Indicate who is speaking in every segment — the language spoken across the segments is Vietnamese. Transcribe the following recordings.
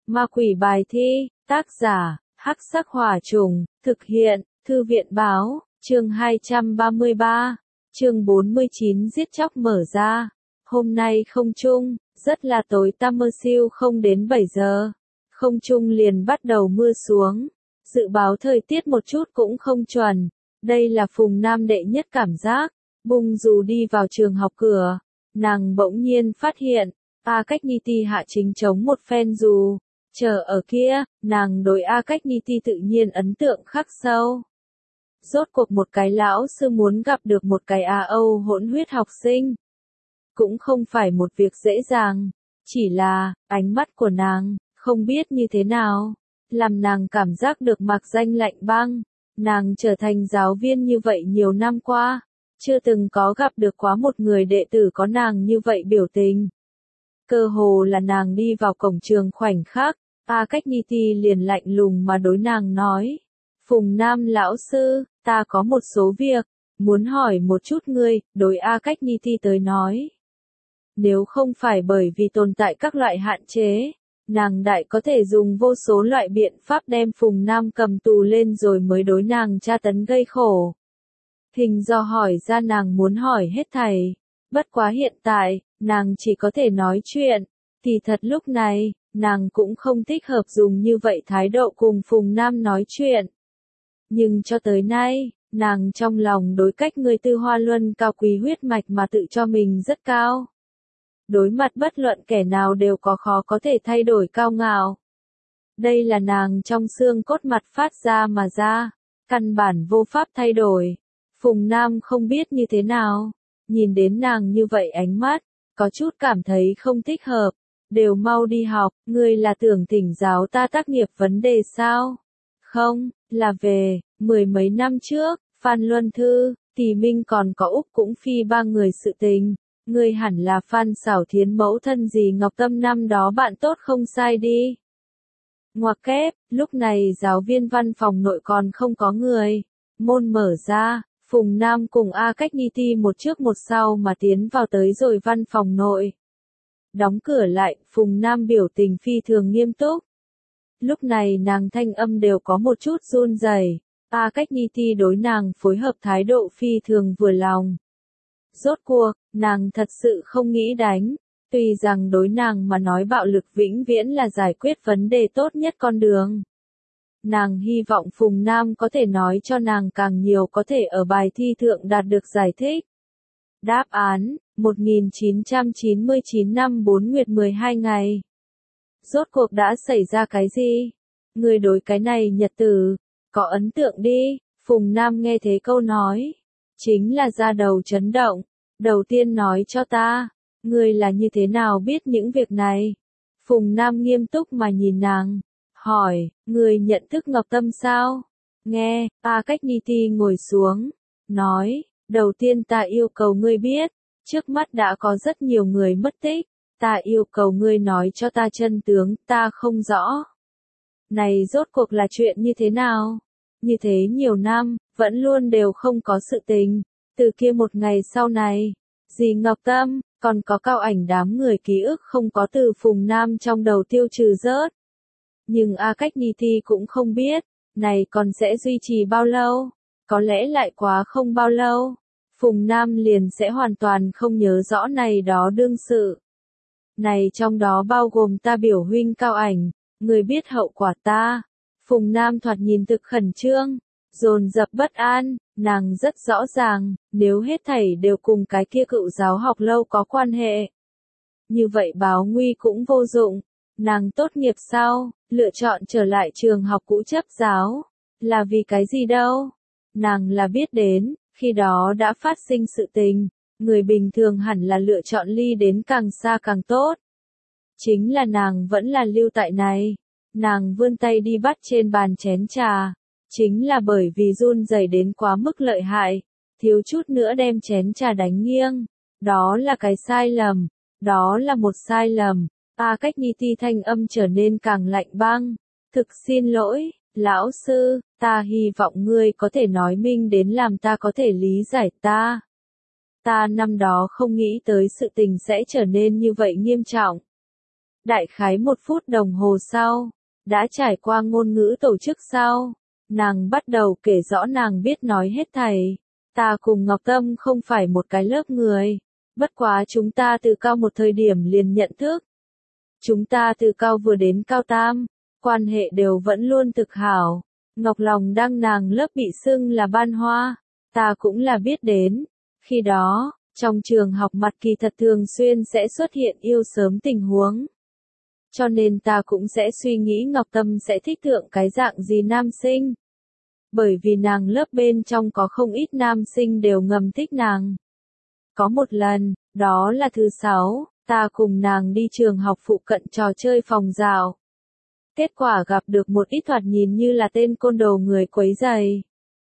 Speaker 1: Ma quỷ bài thi, tác giả, Hắc Sắc Hỏa Trùng, thực hiện, Thư viện báo, chương 233, chương 49 giết chóc mở ra. Hôm nay không trung, rất là tối tăm mơ siêu không đến 7 giờ. Không trung liền bắt đầu mưa xuống. Dự báo thời tiết một chút cũng không chuẩn. Đây là Phùng Nam đệ nhất cảm giác. Bung dù đi vào trường học cửa. Nàng bỗng nhiên phát hiện, A Cách Ni Ti hạ chính chống một phen dù. Chờ ở kia, nàng đối A Cách Ni Ti tự nhiên ấn tượng khắc sâu. Rốt cuộc một cái lão sư muốn gặp được một cái A Âu hỗn huyết học sinh. Cũng không phải một việc dễ dàng. Chỉ là, ánh mắt của nàng, không biết như thế nào. Làm nàng cảm giác được mạc danh lạnh băng. Nàng trở thành giáo viên như vậy nhiều năm qua. Chưa từng có gặp được quá một người đệ tử có nàng như vậy biểu tình. Cơ hồ là nàng đi vào cổng trường khoảnh khắc, A Cách Ni Ti liền lạnh lùng mà đối nàng nói. Phùng Nam lão sư, ta có một số việc, muốn hỏi một chút ngươi, đối A Cách Ni Ti tới nói. Nếu không phải bởi vì tồn tại các loại hạn chế, nàng đại có thể dùng vô số loại biện pháp đem Phùng Nam cầm tù lên rồi mới đối nàng tra tấn gây khổ. Thình do hỏi ra nàng muốn hỏi hết thảy. Bất quá hiện tại, nàng chỉ có thể nói chuyện. Thì thật lúc này, nàng cũng không thích hợp dùng như vậy thái độ cùng Phùng Nam nói chuyện. Nhưng cho tới nay, nàng trong lòng đối cách người Tư Hoa Luân cao quý huyết mạch mà tự cho mình rất cao. Đối mặt bất luận kẻ nào đều có khó có thể thay đổi cao ngạo. Đây là nàng trong xương cốt mặt phát ra mà ra, căn bản vô pháp thay đổi. Phùng Nam không biết như thế nào, nhìn đến nàng như vậy ánh mắt, có chút cảm thấy không thích hợp, đều mau đi học, ngươi là tưởng thỉnh giáo ta tác nghiệp vấn đề sao? Không, là về, mười mấy năm trước, Phan Luân Thư, Tỷ Minh còn có Úc cũng phi ba người sự tình, ngươi hẳn là Phan Xảo Thiến mẫu thân gì Ngọc Tâm năm đó bạn tốt không sai đi. Ngoặc kép, lúc này giáo viên văn phòng nội còn không có người, môn mở ra. Phùng Nam cùng A Cách Ni Ti một trước một sau mà tiến vào tới rồi văn phòng nội. Đóng cửa lại, Phùng Nam biểu tình phi thường nghiêm túc. Lúc này nàng thanh âm đều có một chút run rẩy. A Cách Ni Ti đối nàng phối hợp thái độ phi thường vừa lòng. Rốt cuộc, nàng thật sự không nghĩ đánh. Tuy rằng đối nàng mà nói bạo lực vĩnh viễn là giải quyết vấn đề tốt nhất con đường. Nàng hy vọng Phùng Nam có thể nói cho nàng càng nhiều có thể ở bài thi thượng đạt được giải thích. Đáp án, 1999 năm 4 nguyệt 12 ngày. Rốt cuộc đã xảy ra cái gì? Người đối cái này nhật tử, có ấn tượng đi, Phùng Nam nghe thế câu nói. Chính là da đầu chấn động, đầu tiên nói cho ta, người là như thế nào biết những việc này? Phùng Nam nghiêm túc mà nhìn nàng. Hỏi, người nhận thức Ngọc Tâm sao? Nghe, A Cách Ni Ti ngồi xuống, nói, đầu tiên ta yêu cầu ngươi biết, trước mắt đã có rất nhiều người mất tích, ta yêu cầu ngươi nói cho ta chân tướng, ta không rõ. Này rốt cuộc là chuyện như thế nào? Như thế nhiều năm, vẫn luôn đều không có sự tình, từ kia một ngày sau này, dì Ngọc Tâm, còn có Cao Ảnh đám người ký ức không có từ Phùng Nam trong đầu tiêu trừ rớt. Nhưng A Cách Ni Ti cũng không biết, này còn sẽ duy trì bao lâu, có lẽ lại quá không bao lâu, Phùng Nam liền sẽ hoàn toàn không nhớ rõ này đó đương sự. Này trong đó bao gồm ta biểu huynh Cao Ảnh, người biết hậu quả ta. Phùng Nam thoạt nhìn thực khẩn trương, dồn dập bất an, nàng rất rõ ràng, nếu hết thảy đều cùng cái kia cựu giáo học lâu có quan hệ. Như vậy báo nguy cũng vô dụng. Nàng tốt nghiệp sau, lựa chọn trở lại trường học cũ chấp giáo. Là vì cái gì đâu? Nàng là biết đến, khi đó đã phát sinh sự tình. Người bình thường hẳn là lựa chọn ly đến càng xa càng tốt. Chính là nàng vẫn là lưu tại này. Nàng vươn tay đi bắt trên bàn chén trà. Chính là bởi vì run rẩy đến quá mức lợi hại. Thiếu chút nữa đem chén trà đánh nghiêng. Đó là cái sai lầm. Đó là một sai lầm. A Cách Ni Ti thanh âm trở nên càng lạnh băng. Thực xin lỗi, lão sư, ta hy vọng ngươi có thể nói minh đến làm ta có thể lý giải ta. Ta năm đó không nghĩ tới sự tình sẽ trở nên như vậy nghiêm trọng. Đại khái 1 phút đồng hồ sau, đã trải qua ngôn ngữ tổ chức sau, nàng bắt đầu kể rõ nàng biết nói hết thảy. Ta cùng Ngọc Tâm không phải một cái lớp người, bất quá chúng ta từ cao một thời điểm liền nhận thức. Chúng ta từ cao vừa đến cao tam, quan hệ đều vẫn luôn thực hảo. Ngọc Lòng đăng nàng lớp bị xưng là ban hoa, ta cũng là biết đến. Khi đó, trong trường học mặt kỳ thật thường xuyên sẽ xuất hiện yêu sớm tình huống. Cho nên ta cũng sẽ suy nghĩ Ngọc Tâm sẽ thích thượng cái dạng gì nam sinh. Bởi vì nàng lớp bên trong có không ít nam sinh đều ngầm thích nàng. Có một lần, đó là thứ 6, ta cùng nàng đi trường học phụ cận trò chơi phòng dạo. Kết quả gặp được một ít thoạt nhìn như là tên côn đồ người quấy rầy.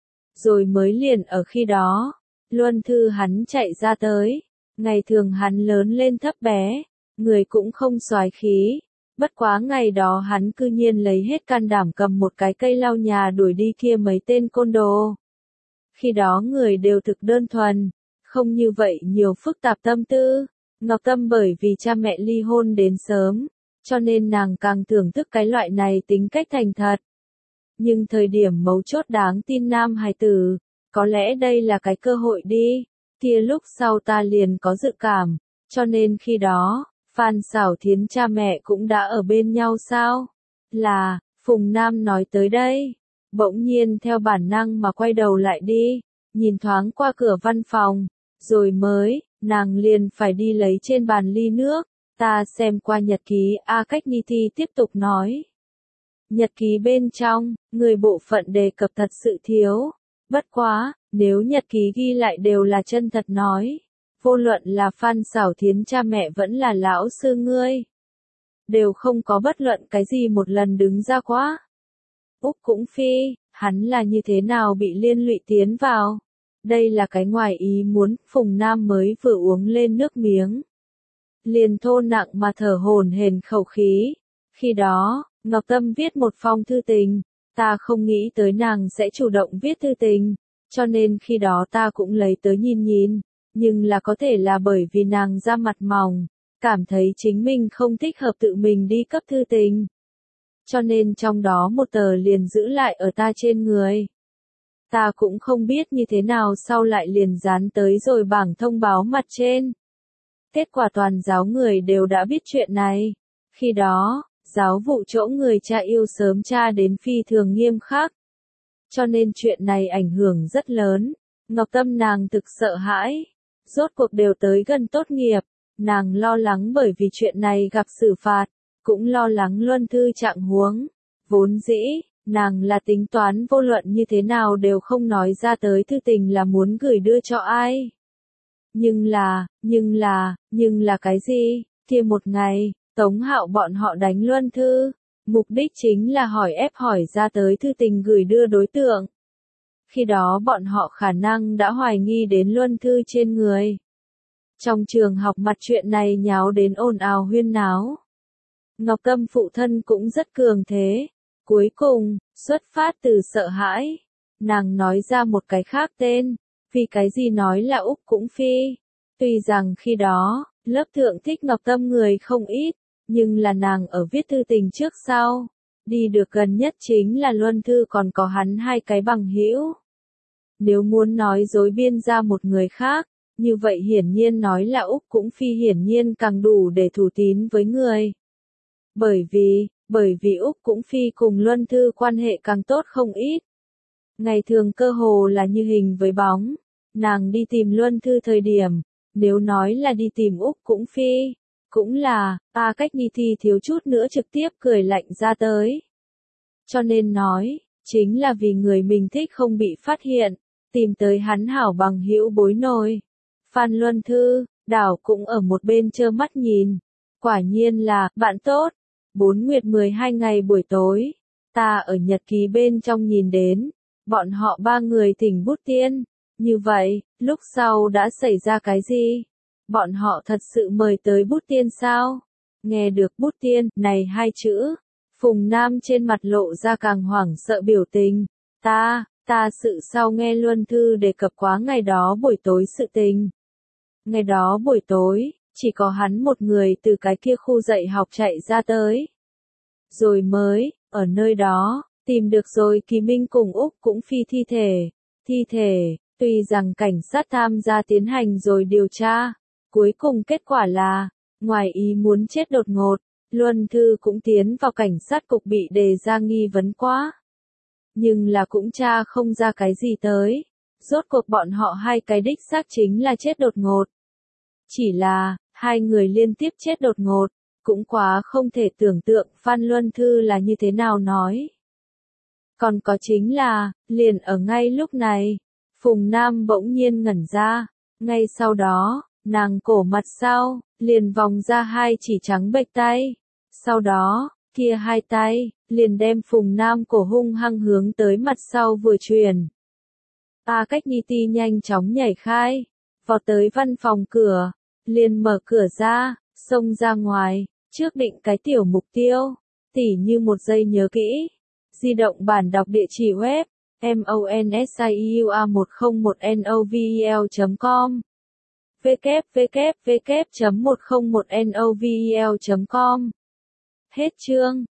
Speaker 1: Rồi mới liền ở khi đó, Luân Thư hắn chạy ra tới. Ngày thường hắn lớn lên thấp bé, người cũng không soái khí. Bất quá ngày đó hắn cư nhiên lấy hết can đảm cầm một cái cây lau nhà đuổi đi kia mấy tên côn đồ. Khi đó người đều thực đơn thuần, không như vậy nhiều phức tạp tâm tư. Ngọc Tâm bởi vì cha mẹ ly hôn đến sớm, cho nên nàng càng thưởng thức cái loại này tính cách thành thật. Nhưng thời điểm mấu chốt đáng tin nam hài tử, có lẽ đây là cái cơ hội đi, kia lúc sau ta liền có dự cảm, cho nên khi đó, Phan Xảo Thiến cha mẹ cũng đã ở bên nhau sao? Là, Phùng Nam nói tới đây, bỗng nhiên theo bản năng mà quay đầu lại đi, nhìn thoáng qua cửa văn phòng, rồi mới, nàng liền phải đi lấy trên bàn ly nước, ta xem qua nhật ký A Cách Ni Thi tiếp tục nói. Nhật ký bên trong, người bộ phận đề cập thật sự thiếu, bất quá, nếu nhật ký ghi lại đều là chân thật nói. Vô luận là Phan Xảo Thiến cha mẹ vẫn là lão sư ngươi. Đều không có bất luận cái gì một lần đứng ra quá. Úc cũng phi, hắn là như thế nào bị liên lụy tiến vào. Đây là cái ngoài ý muốn, Phùng Nam mới vừa uống lên nước miếng. Liền thô nặng mà thở hổn hển khẩu khí. Khi đó, Ngọc Tâm viết một phong thư tình. Ta không nghĩ tới nàng sẽ chủ động viết thư tình. Cho nên khi đó ta cũng lấy tới nhìn nhìn. Nhưng là có thể là bởi vì nàng ra mặt mỏng, cảm thấy chính mình không thích hợp tự mình đi cấp thư tình. Cho nên trong đó một tờ liền giữ lại ở ta trên người. Ta cũng không biết như thế nào sau lại liền dán tới rồi bảng thông báo mặt trên. Kết quả toàn giáo người đều đã biết chuyện này. Khi đó, giáo vụ chỗ người cha yêu sớm cha đến phi thường nghiêm khắc. Cho nên chuyện này ảnh hưởng rất lớn. Ngọc Tâm nàng thực sợ hãi. Rốt cuộc đều tới gần tốt nghiệp, nàng lo lắng bởi vì chuyện này gặp xử phạt, cũng lo lắng Luân Thư trạng huống. Vốn dĩ, nàng là tính toán vô luận như thế nào đều không nói ra tới thư tình là muốn gửi đưa cho ai. Nhưng là cái gì? Kia một ngày, Tống Hạo bọn họ đánh Luân Thư, mục đích chính là ép hỏi ra tới thư tình gửi đưa đối tượng. Khi đó bọn họ khả năng đã hoài nghi đến Luân Thư trên người. Trong trường học mặt chuyện này nháo đến ồn ào huyên náo. Ngọc Tâm phụ thân cũng rất cường thế. Cuối cùng, xuất phát từ sợ hãi. Nàng nói ra một cái khác tên. Vì cái gì nói là Úc cũng phi. Tuy rằng khi đó, lớp thượng thích Ngọc Tâm người không ít. Nhưng là nàng ở viết thư tình trước sau. Đi được gần nhất chính là Luân Thư còn có hắn 2 cái bằng hữu. Nếu muốn nói dối biên ra một người khác, như vậy hiển nhiên nói là Úc cũng phi hiển nhiên càng đủ để thủ tín với người. Bởi vì Úc cũng phi cùng Luân Thư quan hệ càng tốt không ít. Ngày thường cơ hồ là như hình với bóng, nàng đi tìm Luân Thư thời điểm, nếu nói là đi tìm Úc cũng phi, cũng là, A Cách Ni Thi thiếu chút nữa trực tiếp cười lạnh ra tới. Cho nên nói, chính là vì người mình thích không bị phát hiện, tìm tới hắn hảo bằng hữu bối nổi. Phan Luân Thư, đảo cũng ở một bên trơ mắt nhìn. Quả nhiên là, bạn tốt. 4 nguyệt 12 ngày buổi tối, ta ở nhật ký bên trong nhìn đến, bọn họ 3 người thỉnh bút tiên. Như vậy, lúc sau đã xảy ra cái gì? Bọn họ thật sự mời tới bút tiên sao? Nghe được bút tiên, này 2 chữ. Phùng Nam trên mặt lộ ra càng hoảng sợ biểu tình. Ta sự sau nghe Luân Thư đề cập quá ngày đó buổi tối sự tình. Ngày đó buổi tối, chỉ có hắn một người từ cái kia khu dạy học chạy ra tới. Rồi mới, ở nơi đó, tìm được rồi Kỳ Minh cùng Úc cũng phi thi thể, tuy rằng cảnh sát tham gia tiến hành rồi điều tra, cuối cùng kết quả là, ngoài ý muốn chết đột ngột, Luân Thư cũng tiến vào cảnh sát cục bị đề ra nghi vấn quá. Nhưng là cũng tra không ra cái gì tới, rốt cuộc bọn họ hai cái đích xác chính là chết đột ngột. Chỉ là, hai người liên tiếp chết đột ngột, cũng quá không thể tưởng tượng Phan Luân Thư là như thế nào nói. Còn có chính là, liền ở ngay lúc này, Phùng Nam bỗng nhiên ngẩn ra, ngay sau đó, nàng cổ mặt sau, liền vòng ra hai chỉ trắng bệch tay. Sau đó, kia hai tay, liền đem Phùng Nam cổ hung hăng hướng tới mặt sau vừa truyền. Cách Nhi Ti nhanh chóng nhảy khai, vào tới văn phòng cửa, liền mở cửa ra, xông ra ngoài, trước định cái tiểu mục tiêu, tỉ như một giây nhớ kỹ. Di động bản đọc địa chỉ web, monsiua101novel.com www.101novel.com. Hết chương.